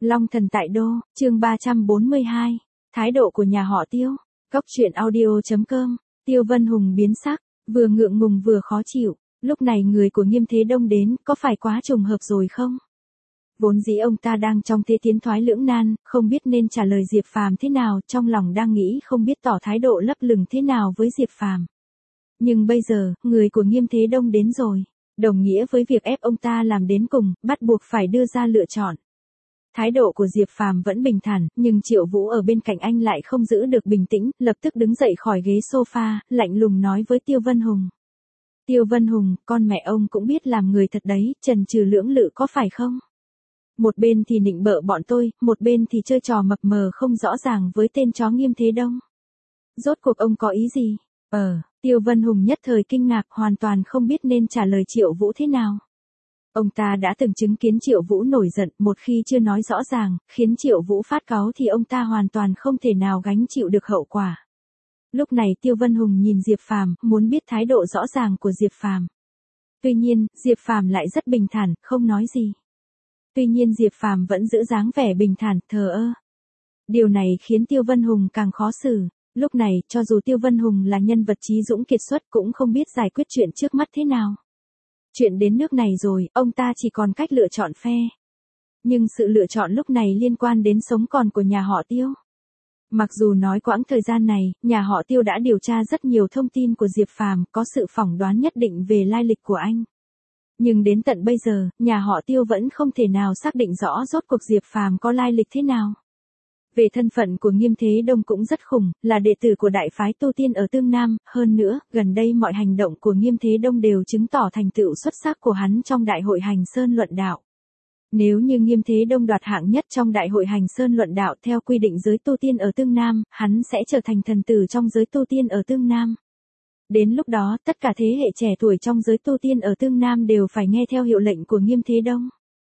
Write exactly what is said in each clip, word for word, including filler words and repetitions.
Long thần tại đô, chương ba trăm bốn mươi hai. Thái độ của nhà họ Tiêu. Cốc truyện audio.com. Tiêu Vân Hùng biến sắc, vừa ngượng ngùng vừa khó chịu. Lúc này người của Nghiêm Thế Đông đến, có phải quá trùng hợp rồi không? Vốn dĩ ông ta đang trong thế tiến thoái lưỡng nan, không biết nên trả lời Diệp Phàm thế nào, trong lòng đang nghĩ không biết tỏ thái độ lấp lửng thế nào với Diệp Phàm. Nhưng bây giờ, người của Nghiêm Thế Đông đến rồi, đồng nghĩa với việc ép ông ta làm đến cùng, bắt buộc phải đưa ra lựa chọn. Thái độ của Diệp Phàm vẫn bình thản, nhưng Triệu Vũ ở bên cạnh anh lại không giữ được bình tĩnh, lập tức đứng dậy khỏi ghế sofa, lạnh lùng nói với Tiêu Vân Hùng. Tiêu Vân Hùng, con mẹ ông cũng biết làm người thật đấy, chần chừ lưỡng lự có phải không? Một bên thì nịnh bợ bọn tôi, một bên thì chơi trò mập mờ không rõ ràng với tên chó Nghiêm Thế Đông. Rốt cuộc ông có ý gì? Ờ, Tiêu Vân Hùng nhất thời kinh ngạc, hoàn toàn không biết nên trả lời Triệu Vũ thế nào. Ông ta đã từng chứng kiến Triệu Vũ nổi giận, một khi chưa nói rõ ràng, khiến Triệu Vũ phát cáu thì ông ta hoàn toàn không thể nào gánh chịu được hậu quả. Lúc này Tiêu Vân Hùng nhìn Diệp Phàm, muốn biết thái độ rõ ràng của Diệp Phàm. Tuy nhiên, Diệp Phàm lại rất bình thản, không nói gì. Tuy nhiên Diệp Phàm vẫn giữ dáng vẻ bình thản, thờ ơ. Điều này khiến Tiêu Vân Hùng càng khó xử. Lúc này, cho dù Tiêu Vân Hùng là nhân vật trí dũng kiệt xuất cũng không biết giải quyết chuyện trước mắt thế nào. Chuyện đến nước này rồi, ông ta chỉ còn cách lựa chọn phe. Nhưng sự lựa chọn lúc này liên quan đến sống còn của nhà họ Tiêu. Mặc dù nói quãng thời gian này, nhà họ Tiêu đã điều tra rất nhiều thông tin của Diệp Phàm, có sự phỏng đoán nhất định về lai lịch của anh. Nhưng đến tận bây giờ, nhà họ Tiêu vẫn không thể nào xác định rõ rốt cuộc Diệp Phàm có lai lịch thế nào. Về thân phận của Nghiêm Thế Đông cũng rất khủng, là đệ tử của đại phái tu tiên ở Tương Nam, hơn nữa, gần đây mọi hành động của Nghiêm Thế Đông đều chứng tỏ thành tựu xuất sắc của hắn trong đại hội Hành Sơn luận đạo. Nếu như Nghiêm Thế Đông đoạt hạng nhất trong đại hội Hành Sơn luận đạo theo quy định giới tu tiên ở Tương Nam, hắn sẽ trở thành thần tử trong giới tu tiên ở Tương Nam. Đến lúc đó, tất cả thế hệ trẻ tuổi trong giới tu tiên ở Tương Nam đều phải nghe theo hiệu lệnh của Nghiêm Thế Đông.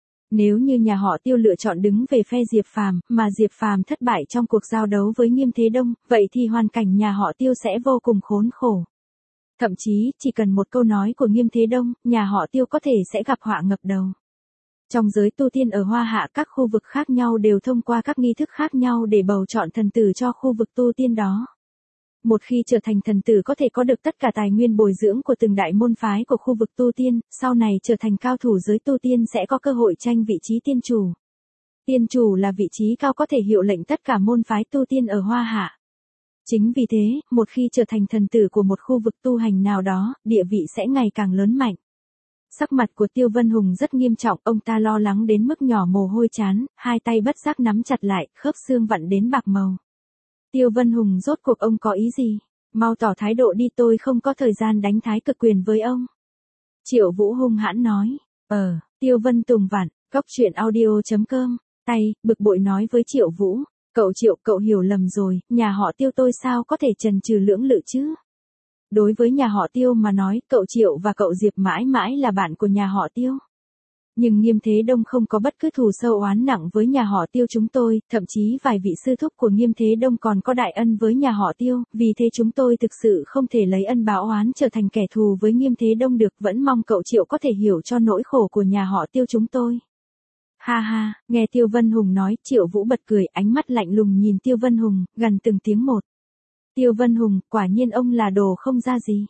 Nếu như nhà họ Tiêu lựa chọn đứng về phe Diệp Phàm, mà Diệp Phàm thất bại trong cuộc giao đấu với Nghiêm Thế Đông, vậy thì hoàn cảnh nhà họ Tiêu sẽ vô cùng khốn khổ. Thậm chí, chỉ cần một câu nói của Nghiêm Thế Đông, nhà họ Tiêu có thể sẽ gặp họa ngập đầu. Trong giới tu tiên ở Hoa Hạ, các khu vực khác nhau đều thông qua các nghi thức khác nhau để bầu chọn thần tử cho khu vực tu tiên đó. Một khi trở thành thần tử có thể có được tất cả tài nguyên bồi dưỡng của từng đại môn phái của khu vực tu tiên, sau này trở thành cao thủ giới tu tiên sẽ có cơ hội tranh vị trí tiên chủ. Tiên chủ là vị trí cao có thể hiệu lệnh tất cả môn phái tu tiên ở Hoa Hạ. Chính vì thế, một khi trở thành thần tử của một khu vực tu hành nào đó, địa vị sẽ ngày càng lớn mạnh. Sắc mặt của Tiêu Vân Hùng rất nghiêm trọng, ông ta lo lắng đến mức nhỏ mồ hôi trán, hai tay bất giác nắm chặt lại, khớp xương vặn đến bạc màu. Tiêu Vân Hùng, rốt cuộc ông có ý gì? Mau tỏ thái độ đi, tôi không có thời gian đánh thái cực quyền với ông. Triệu Vũ hung hãn nói. Ờ, Tiêu Vân Tùng vặn, cốc truyện audio.com, tay, bực bội nói với Triệu Vũ. Cậu Triệu, cậu hiểu lầm rồi, nhà họ Tiêu tôi sao có thể chần chừ lưỡng lự chứ? Đối với nhà họ Tiêu mà nói, cậu Triệu và cậu Diệp mãi mãi là bạn của nhà họ Tiêu. Nhưng Nghiêm Thế Đông không có bất cứ thù sâu oán nặng với nhà họ Tiêu chúng tôi, thậm chí vài vị sư thúc của Nghiêm Thế Đông còn có đại ân với nhà họ Tiêu, vì thế chúng tôi thực sự không thể lấy ân báo oán trở thành kẻ thù với Nghiêm Thế Đông được, vẫn mong cậu Triệu có thể hiểu cho nỗi khổ của nhà họ Tiêu chúng tôi. Ha ha, nghe Tiêu Vân Hùng nói, Triệu Vũ bật cười, ánh mắt lạnh lùng nhìn Tiêu Vân Hùng, gần từng tiếng một. Tiêu Vân Hùng, quả nhiên ông là đồ không ra gì.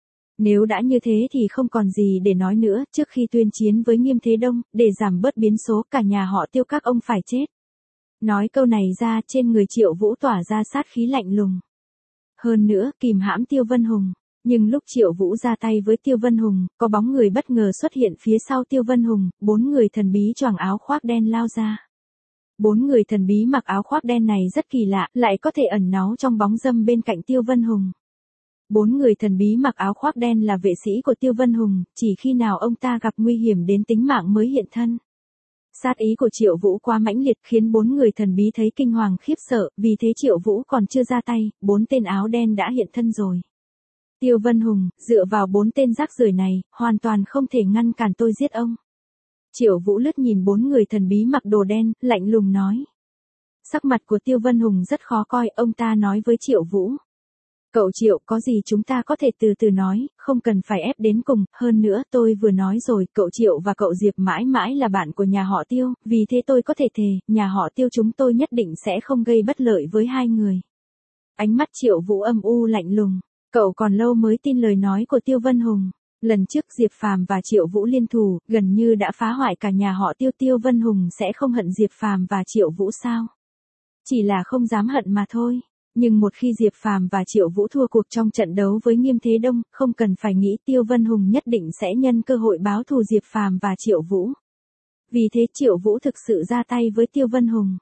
Nếu đã như thế thì không còn gì để nói nữa, trước khi tuyên chiến với Nghiêm Thế Đông, để giảm bớt biến số cả nhà họ Tiêu các ông phải chết. Nói câu này ra, trên người Triệu Vũ tỏa ra sát khí lạnh lùng. Hơn nữa, kìm hãm Tiêu Vân Hùng. Nhưng lúc Triệu Vũ ra tay với Tiêu Vân Hùng, có bóng người bất ngờ xuất hiện phía sau Tiêu Vân Hùng, bốn người thần bí choàng áo khoác đen lao ra. Bốn người thần bí mặc áo khoác đen này rất kỳ lạ, lại có thể ẩn náu trong bóng râm bên cạnh Tiêu Vân Hùng. Bốn người thần bí mặc áo khoác đen là vệ sĩ của Tiêu Vân Hùng, chỉ khi nào ông ta gặp nguy hiểm đến tính mạng mới hiện thân. Sát ý của Triệu Vũ quá mãnh liệt khiến bốn người thần bí thấy kinh hoàng khiếp sợ, vì thế Triệu Vũ còn chưa ra tay, bốn tên áo đen đã hiện thân rồi. Tiêu Vân Hùng, dựa vào bốn tên rác rưởi này, hoàn toàn không thể ngăn cản tôi giết ông. Triệu Vũ lướt nhìn bốn người thần bí mặc đồ đen, lạnh lùng nói. Sắc mặt của Tiêu Vân Hùng rất khó coi, ông ta nói với Triệu Vũ. Cậu Triệu, có gì chúng ta có thể từ từ nói, không cần phải ép đến cùng, hơn nữa tôi vừa nói rồi, cậu Triệu và cậu Diệp mãi mãi là bạn của nhà họ Tiêu, vì thế tôi có thể thề, nhà họ Tiêu chúng tôi nhất định sẽ không gây bất lợi với hai người. Ánh mắt Triệu Vũ âm u lạnh lùng, cậu còn lâu mới tin lời nói của Tiêu Vân Hùng. Lần trước Diệp Phàm và Triệu Vũ liên thủ, gần như đã phá hoại cả nhà họ Tiêu. Tiêu Vân Hùng sẽ không hận Diệp Phàm và Triệu Vũ sao? Chỉ là không dám hận mà thôi. Nhưng một khi Diệp Phàm và Triệu Vũ thua cuộc trong trận đấu với Nghiêm Thế Đông, không cần phải nghĩ Tiêu Vân Hùng nhất định sẽ nhân cơ hội báo thù Diệp Phàm và Triệu Vũ. Vì thế Triệu Vũ thực sự ra tay với Tiêu Vân Hùng.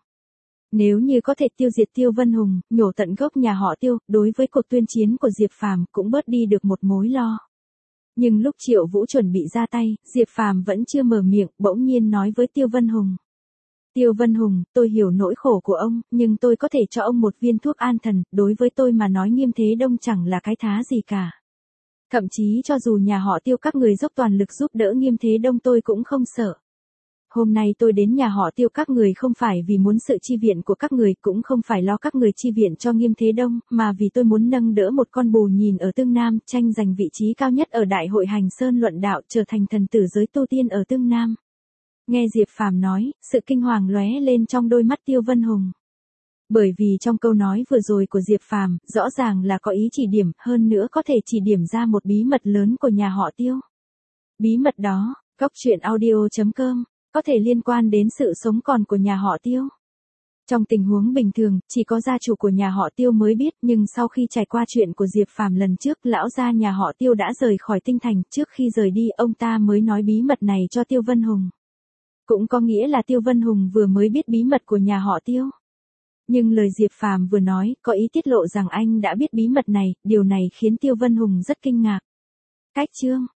Nếu như có thể tiêu diệt Tiêu Vân Hùng, nhổ tận gốc nhà họ Tiêu, đối với cuộc tuyên chiến của Diệp Phàm cũng bớt đi được một mối lo. Nhưng lúc Triệu Vũ chuẩn bị ra tay, Diệp Phàm vẫn chưa mở miệng, bỗng nhiên nói với Tiêu Vân Hùng. Tiêu Vân Hùng, tôi hiểu nỗi khổ của ông, nhưng tôi có thể cho ông một viên thuốc an thần, đối với tôi mà nói Nghiêm Thế Đông chẳng là cái thá gì cả. Thậm chí cho dù nhà họ Tiêu các người dốc toàn lực giúp đỡ Nghiêm Thế Đông tôi cũng không sợ. Hôm nay tôi đến nhà họ Tiêu các người không phải vì muốn sự chi viện của các người, cũng không phải lo các người chi viện cho Nghiêm Thế Đông, mà vì tôi muốn nâng đỡ một con bù nhìn ở Tương Nam, tranh giành vị trí cao nhất ở Đại hội Hành Sơn luận đạo, trở thành thần tử giới tu tiên ở Tương Nam. Nghe Diệp Phàm nói, sự kinh hoàng lóe lên trong đôi mắt Tiêu Vân Hùng. Bởi vì trong câu nói vừa rồi của Diệp Phàm, rõ ràng là có ý chỉ điểm, hơn nữa có thể chỉ điểm ra một bí mật lớn của nhà họ Tiêu. Bí mật đó, Cốc Truyện Audio chấm com, có thể liên quan đến sự sống còn của nhà họ Tiêu. Trong tình huống bình thường, chỉ có gia chủ của nhà họ Tiêu mới biết, nhưng sau khi trải qua chuyện của Diệp Phàm lần trước, lão gia nhà họ Tiêu đã rời khỏi Tinh Thành, trước khi rời đi, ông ta mới nói bí mật này cho Tiêu Vân Hùng. Cũng có nghĩa là Tiêu Vân Hùng vừa mới biết bí mật của nhà họ Tiêu. Nhưng lời Diệp Phàm vừa nói, có ý tiết lộ rằng anh đã biết bí mật này, điều này khiến Tiêu Vân Hùng rất kinh ngạc. Cách chương